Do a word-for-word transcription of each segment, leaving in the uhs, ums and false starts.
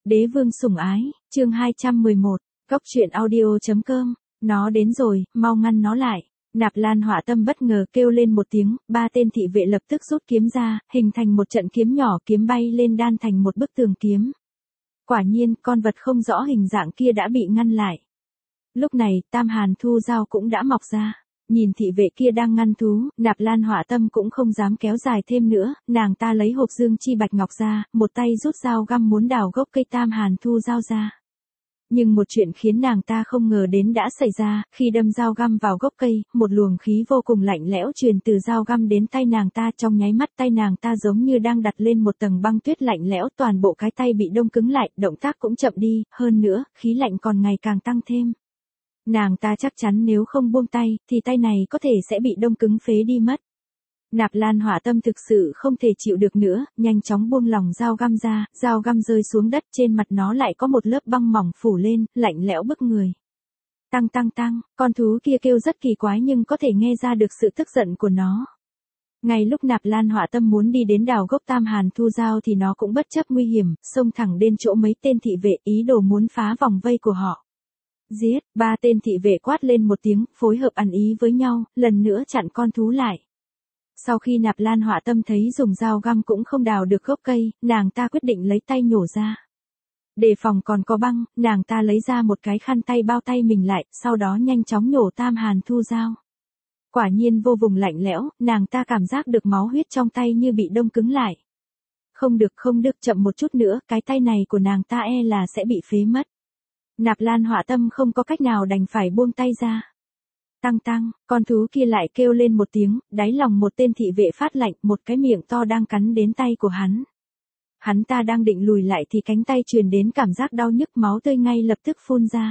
Đế vương sủng ái, chương hai trăm mười một, Cốc truyện audio.com, nó đến rồi, mau ngăn nó lại. Nạp Lan Họa Tâm bất ngờ kêu lên một tiếng, ba tên thị vệ lập tức rút kiếm ra, hình thành một trận kiếm nhỏ, kiếm bay lên đan thành một bức tường kiếm. Quả nhiên, con vật không rõ hình dạng kia đã bị ngăn lại. Lúc này, Tam Hàn Thu Dao cũng đã mọc ra. Nhìn thị vệ kia đang ngăn thú, Nạp Lan Họa Tâm cũng không dám kéo dài thêm nữa, nàng ta lấy hộp dương chi bạch ngọc ra, một tay rút dao găm muốn đào gốc cây Tam Hàn Thu Dao ra. Nhưng một chuyện khiến nàng ta không ngờ đến đã xảy ra, khi đâm dao găm vào gốc cây, một luồng khí vô cùng lạnh lẽo truyền từ dao găm đến tay nàng ta, trong nháy mắt tay nàng ta giống như đang đặt lên một tầng băng tuyết lạnh lẽo, toàn bộ cái tay bị đông cứng lại, động tác cũng chậm đi, hơn nữa, khí lạnh còn ngày càng tăng thêm. Nàng ta chắc chắn nếu không buông tay, thì tay này có thể sẽ bị đông cứng phế đi mất. Nạp Lan Họa Tâm thực sự không thể chịu được nữa, nhanh chóng buông lỏng dao găm ra, dao găm rơi xuống đất, trên mặt nó lại có một lớp băng mỏng phủ lên, lạnh lẽo bức người. Tăng tăng tăng, con thú kia kêu rất kỳ quái nhưng có thể nghe ra được sự tức giận của nó. Ngay lúc Nạp Lan Họa Tâm muốn đi đến đào gốc Tam Hàn Thu Dao thì nó cũng bất chấp nguy hiểm, xông thẳng đến chỗ mấy tên thị vệ, ý đồ muốn phá vòng vây của họ. Giết, ba tên thị vệ quát lên một tiếng, phối hợp ăn ý với nhau, lần nữa chặn con thú lại. Sau khi Nạp Lan Họa Tâm thấy dùng dao găm cũng không đào được gốc cây, nàng ta quyết định lấy tay nhổ ra. Đề phòng còn có băng, nàng ta lấy ra một cái khăn tay bao tay mình lại, sau đó nhanh chóng nhổ Tam Hàn Thu Dao. Quả nhiên vô vùng lạnh lẽo, nàng ta cảm giác được máu huyết trong tay như bị đông cứng lại. Không được không được, chậm một chút nữa, cái tay này của nàng ta e là sẽ bị phế mất. Nạp Lan Họa Tâm không có cách nào đành phải buông tay ra. Tăng tăng, con thú kia lại kêu lên một tiếng, đáy lòng một tên thị vệ phát lạnh, một cái miệng to đang cắn đến tay của hắn. Hắn ta đang định lùi lại thì cánh tay truyền đến cảm giác đau nhức, máu tươi ngay lập tức phun ra.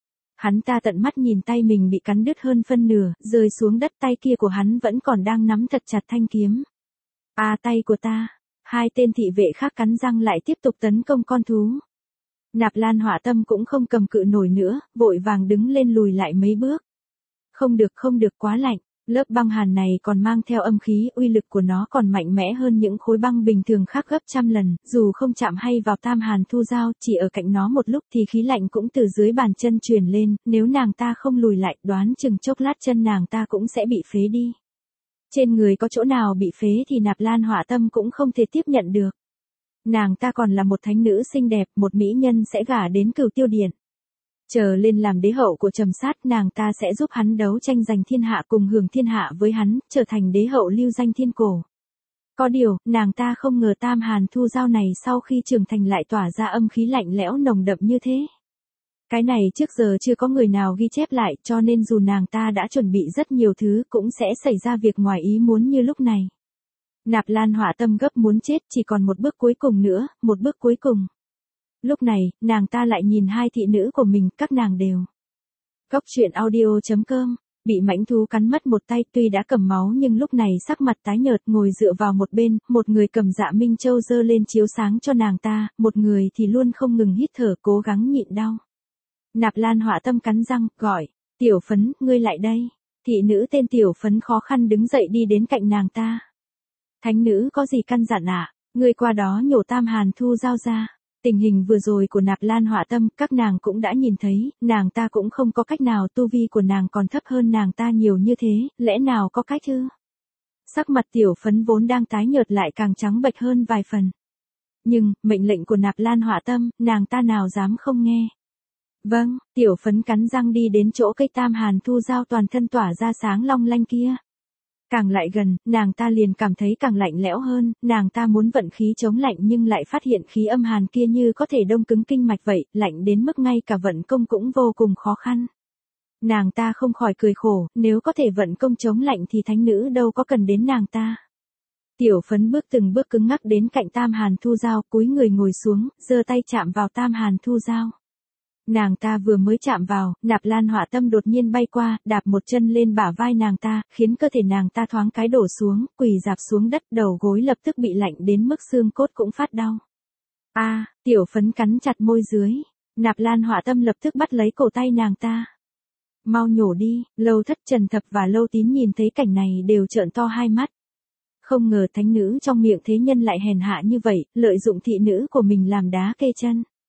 Hắn ta tận mắt nhìn tay mình bị cắn đứt hơn phân nửa, rơi xuống đất, tay kia của hắn vẫn còn đang nắm thật chặt thanh kiếm. À, tay của ta. Hai tên thị vệ khác cắn răng lại tiếp tục tấn công con thú. Nạp Lan Họa Tâm cũng không cầm cự nổi nữa, vội vàng đứng lên lùi lại mấy bước. Không được không được, quá lạnh, lớp băng hàn này còn mang theo âm khí, uy lực của nó còn mạnh mẽ hơn những khối băng bình thường khác gấp trăm lần, dù không chạm hay vào Tam Hàn Thu Dao, chỉ ở cạnh nó một lúc thì khí lạnh cũng từ dưới bàn chân truyền lên, nếu nàng ta không lùi lại, đoán chừng chốc lát chân nàng ta cũng sẽ bị phế đi. Trên người có chỗ nào bị phế thì Nạp Lan Họa Tâm cũng không thể tiếp nhận được. Nàng ta còn là một thánh nữ xinh đẹp, một mỹ nhân sẽ gả đến Cửu Tiêu Điện. Chờ lên làm đế hậu của Trầm Sát, nàng ta sẽ giúp hắn đấu tranh giành thiên hạ, cùng hưởng thiên hạ với hắn, trở thành đế hậu lưu danh thiên cổ. Có điều, nàng ta không ngờ Tam Hàn Thu Dao này sau khi trưởng thành lại tỏa ra âm khí lạnh lẽo nồng đậm như thế. Cái này trước giờ chưa có người nào ghi chép lại, cho nên dù nàng ta đã chuẩn bị rất nhiều thứ cũng sẽ xảy ra việc ngoài ý muốn như lúc này. Nạp Lan Họa Tâm gấp muốn chết, chỉ còn một bước cuối cùng nữa, một bước cuối cùng. Lúc này, nàng ta lại nhìn hai thị nữ của mình, các nàng đều. Cốc truyện audio.com, bị mãnh thú cắn mất một tay, tuy đã cầm máu nhưng lúc này sắc mặt tái nhợt, ngồi dựa vào một bên, một người cầm dạ minh châu giơ lên chiếu sáng cho nàng ta, một người thì luôn không ngừng hít thở, cố gắng nhịn đau. Nạp Lan Họa Tâm cắn răng, gọi, Tiểu Phấn, ngươi lại đây. Thị nữ tên Tiểu Phấn khó khăn đứng dậy đi đến cạnh nàng ta. Thánh nữ có gì căn dặn ạ? À? Ngươi qua đó nhổ Tam Hàn Thu Dao ra. Tình hình vừa rồi của Nạp Lan Họa Tâm, các nàng cũng đã nhìn thấy, nàng ta cũng không có cách nào, tu vi của nàng còn thấp hơn nàng ta nhiều như thế, lẽ nào có cách ư? Sắc mặt Tiểu Phấn vốn đang tái nhợt lại càng trắng bệch hơn vài phần. Nhưng, mệnh lệnh của Nạp Lan Họa Tâm, nàng ta nào dám không nghe. Vâng, Tiểu Phấn cắn răng đi đến chỗ cây Tam Hàn Thu Dao toàn thân tỏa ra sáng long lanh kia. Càng lại gần, nàng ta liền cảm thấy càng lạnh lẽo hơn, nàng ta muốn vận khí chống lạnh nhưng lại phát hiện khí âm hàn kia như có thể đông cứng kinh mạch vậy, lạnh đến mức ngay cả vận công cũng vô cùng khó khăn. Nàng ta không khỏi cười khổ, nếu có thể vận công chống lạnh thì thánh nữ đâu có cần đến nàng ta. Tiểu Phấn bước từng bước cứng ngắc đến cạnh Tam Hàn Thu Dao, cúi người ngồi xuống, giơ tay chạm vào Tam Hàn Thu Dao. Nàng ta vừa mới chạm vào, Nạp Lan Họa Tâm đột nhiên bay qua, đạp một chân lên bả vai nàng ta, khiến cơ thể nàng ta thoáng cái đổ xuống, quỳ rạp xuống đất, đầu gối lập tức bị lạnh đến mức xương cốt cũng phát đau. A, à, Tiểu Phấn cắn chặt môi dưới. Nạp Lan Họa Tâm lập tức bắt lấy cổ tay nàng ta. Mau nhổ đi. Lâu Thất, Trần Thập và Lâu Tín nhìn thấy cảnh này đều trợn to hai mắt. Không ngờ thánh nữ trong miệng thế nhân lại hèn hạ như vậy, lợi dụng thị nữ của mình làm đá kê chân.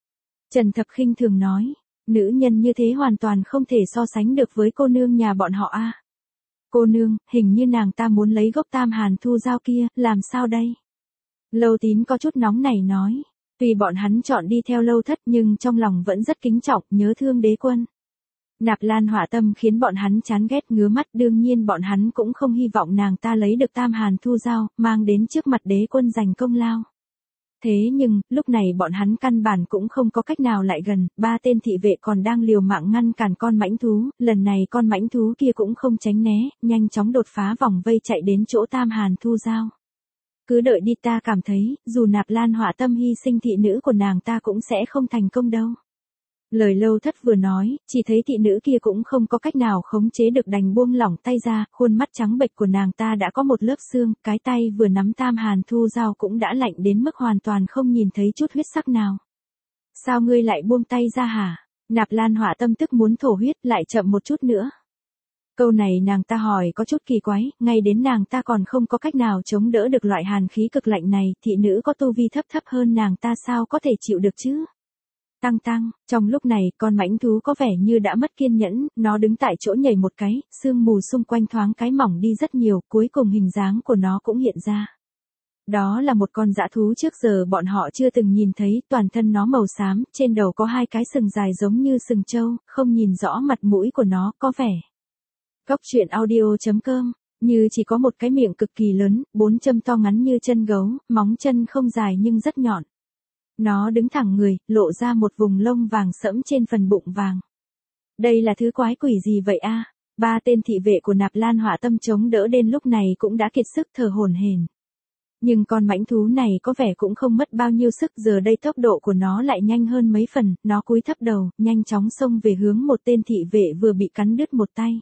Trần Thập khinh thường nói, nữ nhân như thế hoàn toàn không thể so sánh được với cô nương nhà bọn họ a. Cô nương, hình như nàng ta muốn lấy gốc Tam Hàn Thu Giao kia, làm sao đây? Lâu Tín có chút nóng nảy nói, tuy bọn hắn chọn đi theo Lâu Thất nhưng trong lòng vẫn rất kính trọng, nhớ thương đế quân. Nạp Lan Họa Tâm khiến bọn hắn chán ghét ngứa mắt, đương nhiên bọn hắn cũng không hy vọng nàng ta lấy được Tam Hàn Thu Giao, mang đến trước mặt đế quân giành công lao. Thế nhưng, lúc này bọn hắn căn bản cũng không có cách nào lại gần, ba tên thị vệ còn đang liều mạng ngăn cản con mãnh thú, lần này con mãnh thú kia cũng không tránh né, nhanh chóng đột phá vòng vây chạy đến chỗ Tam Hàn Thu Giao. Cứ đợi đi, ta cảm thấy, dù Nạp Lan Họa Tâm hy sinh thị nữ của nàng ta cũng sẽ không thành công đâu. Lời Lâu Thất vừa nói, chỉ thấy thị nữ kia cũng không có cách nào khống chế được đành buông lỏng tay ra, khuôn mắt trắng bệch của nàng ta đã có một lớp xương, cái tay vừa nắm Tam Hàn Thu Giao cũng đã lạnh đến mức hoàn toàn không nhìn thấy chút huyết sắc nào. Sao ngươi lại buông tay ra hả? Nạp Lan Họa Tâm tức muốn thổ huyết, lại chậm một chút nữa. Câu này nàng ta hỏi có chút kỳ quái, ngay đến nàng ta còn không có cách nào chống đỡ được loại hàn khí cực lạnh này, thị nữ có tu vi thấp thấp hơn nàng ta sao có thể chịu được chứ? Tăng tăng, trong lúc này con mãnh thú có vẻ như đã mất kiên nhẫn, nó đứng tại chỗ nhảy một cái, sương mù xung quanh thoáng cái mỏng đi rất nhiều, cuối cùng hình dáng của nó cũng hiện ra. Đó là một con dã thú trước giờ bọn họ chưa từng nhìn thấy, toàn thân nó màu xám, trên đầu có hai cái sừng dài giống như sừng trâu, không nhìn rõ mặt mũi của nó, có vẻ. Cóc truyện audio chấm com, như chỉ có một cái miệng cực kỳ lớn, bốn châm to ngắn như chân gấu, móng chân không dài nhưng rất nhọn. Nó đứng thẳng người, lộ ra một vùng lông vàng sẫm trên phần bụng vàng. Đây là thứ quái quỷ gì vậy a? Ba tên thị vệ của Nạp Lan Họa Tâm chống đỡ đến lúc này cũng đã kiệt sức thở hổn hển. Nhưng con mãnh thú này có vẻ cũng không mất bao nhiêu sức, giờ đây tốc độ của nó lại nhanh hơn mấy phần, nó cúi thấp đầu, nhanh chóng xông về hướng một tên thị vệ vừa bị cắn đứt một tay.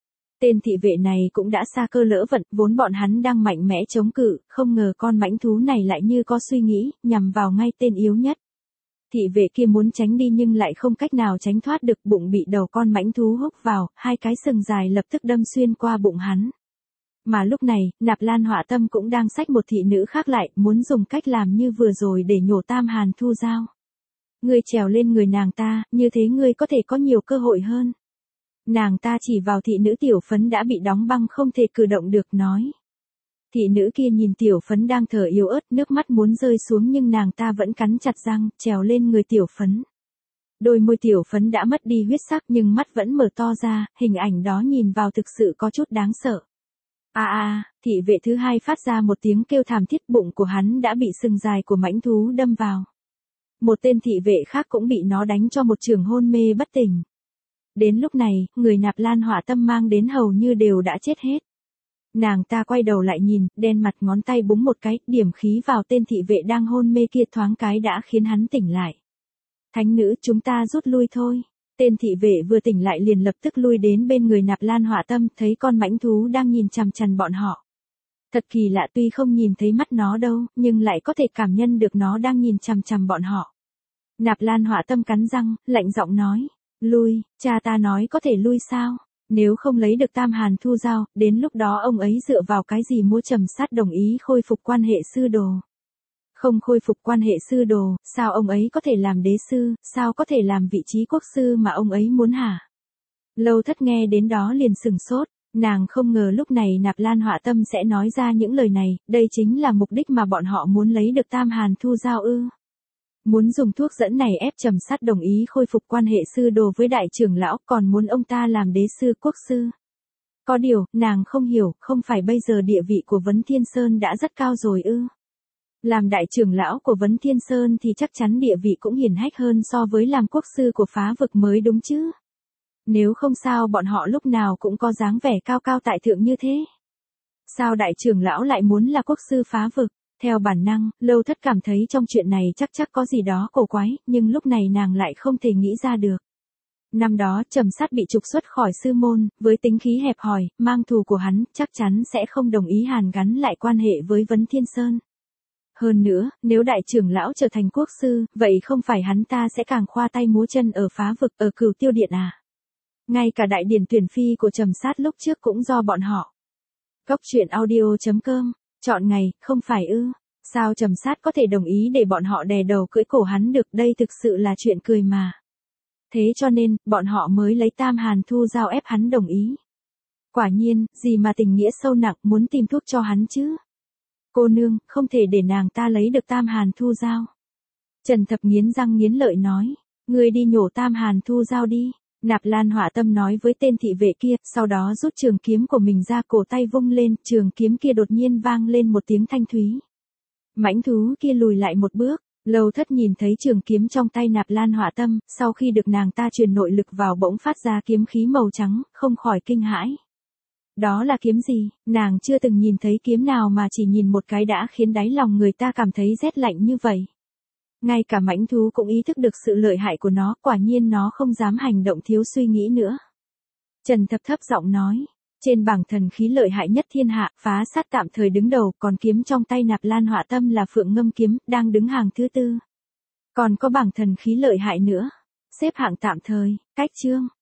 Tên thị vệ này cũng đã xa cơ lỡ vận, vốn bọn hắn đang mạnh mẽ chống cự, không ngờ con mãnh thú này lại như có suy nghĩ, nhằm vào ngay tên yếu nhất. Thị vệ kia muốn tránh đi nhưng lại không cách nào tránh thoát được, bụng bị đầu con mãnh thú húc vào, hai cái sừng dài lập tức đâm xuyên qua bụng hắn. Mà lúc này, Nạp Lan Họa Tâm cũng đang xách một thị nữ khác lại, muốn dùng cách làm như vừa rồi để nhổ Tam Hàn Thu Giao. Ngươi trèo lên người nàng ta, như thế ngươi có thể có nhiều cơ hội hơn. Nàng ta chỉ vào thị nữ Tiểu Phấn đã bị đóng băng không thể cử động được, nói. Thị nữ kia nhìn Tiểu Phấn đang thở yếu ớt, nước mắt muốn rơi xuống nhưng nàng ta vẫn cắn chặt răng, trèo lên người Tiểu Phấn. Đôi môi Tiểu Phấn đã mất đi huyết sắc nhưng mắt vẫn mở to ra, hình ảnh đó nhìn vào thực sự có chút đáng sợ. A a, thị vệ thứ hai phát ra một tiếng kêu thảm thiết, bụng của hắn đã bị sừng dài của mãnh thú đâm vào. Một tên thị vệ khác cũng bị nó đánh cho một chưởng hôn mê bất tỉnh. Đến lúc này, người Nạp Lan Họa Tâm mang đến hầu như đều đã chết hết. Nàng ta quay đầu lại nhìn, đen mặt ngón tay búng một cái, điểm khí vào tên thị vệ đang hôn mê kia, thoáng cái đã khiến hắn tỉnh lại. Thánh nữ, chúng ta rút lui thôi. Tên thị vệ vừa tỉnh lại liền lập tức lui đến bên người Nạp Lan Họa Tâm, thấy con mãnh thú đang nhìn chằm chằm bọn họ. Thật kỳ lạ, tuy không nhìn thấy mắt nó đâu, nhưng lại có thể cảm nhận được nó đang nhìn chằm chằm bọn họ. Nạp Lan Họa Tâm cắn răng, lạnh giọng nói. Lui, cha ta nói có thể lui sao? Nếu không lấy được Tam Hàn Thu Giao, đến lúc đó ông ấy dựa vào cái gì mua Trầm Sát đồng ý khôi phục quan hệ sư đồ? Không khôi phục quan hệ sư đồ, sao ông ấy có thể làm đế sư, sao có thể làm vị trí quốc sư mà ông ấy muốn hả? Lâu Thất nghe đến đó liền sừng sốt, nàng không ngờ lúc này Nạp Lan Họa Tâm sẽ nói ra những lời này, đây chính là mục đích mà bọn họ muốn lấy được Tam Hàn Thu Giao ư? Muốn dùng thuốc dẫn này ép Trầm Sát đồng ý khôi phục quan hệ sư đồ với đại trưởng lão, còn muốn ông ta làm đế sư quốc sư. Có điều, nàng không hiểu, không phải bây giờ địa vị của Vấn Thiên Sơn đã rất cao rồi ư? Làm đại trưởng lão của Vấn Thiên Sơn thì chắc chắn địa vị cũng hiển hách hơn so với làm quốc sư của phá vực mới đúng chứ? Nếu không sao bọn họ lúc nào cũng có dáng vẻ cao cao tại thượng như thế. Sao đại trưởng lão lại muốn là quốc sư phá vực? Theo bản năng, Lâu Thất cảm thấy trong chuyện này chắc chắc có gì đó cổ quái, nhưng lúc này nàng lại không thể nghĩ ra được. Năm đó Trầm Sát bị trục xuất khỏi sư môn, với tính khí hẹp hòi, mang thù của hắn, chắc chắn sẽ không đồng ý hàn gắn lại quan hệ với Vấn Thiên Sơn. Hơn nữa, nếu đại trưởng lão trở thành quốc sư, vậy không phải hắn ta sẽ càng khoa tay múa chân ở phá vực, ở Cửu Tiêu Điện à? Ngay cả đại điển tuyển phi của Trầm Sát lúc trước cũng do bọn họ. Cóc truyện audio chấm com, chọn ngày, không phải ư? Sao Trầm Sát có thể đồng ý để bọn họ đè đầu cưỡi cổ hắn được, đây thực sự là chuyện cười mà. Thế cho nên, bọn họ mới lấy Tam Hàn Thu Giao ép hắn đồng ý. Quả nhiên, gì mà tình nghĩa sâu nặng, muốn tìm thuốc cho hắn chứ. Cô nương, không thể để nàng ta lấy được Tam Hàn Thu Giao. Trần Thập nghiến răng nghiến lợi nói, ngươi đi nhổ Tam Hàn Thu Giao đi. Nạp Lan Hỏa Tâm nói với tên thị vệ kia, sau đó rút trường kiếm của mình ra, cổ tay vung lên, trường kiếm kia đột nhiên vang lên một tiếng thanh thúy. Mãnh thú kia lùi lại một bước, Lâu Thất nhìn thấy trường kiếm trong tay Nạp Lan Hỏa Tâm, sau khi được nàng ta truyền nội lực vào bỗng phát ra kiếm khí màu trắng, không khỏi kinh hãi. Đó là kiếm gì? Nàng chưa từng nhìn thấy kiếm nào mà chỉ nhìn một cái đã khiến đáy lòng người ta cảm thấy rét lạnh như vậy. Ngay cả mãnh thú cũng ý thức được sự lợi hại của nó, quả nhiên nó không dám hành động thiếu suy nghĩ nữa. Trần Thập thấp giọng nói, trên bảng thần khí lợi hại nhất thiên hạ, phá sát tạm thời đứng đầu, còn kiếm trong tay Nạp Lan Hỏa Tâm là Phượng Ngâm kiếm, đang đứng hàng thứ tư. Còn có bảng thần khí lợi hại nữa, xếp hạng tạm thời, cách chương.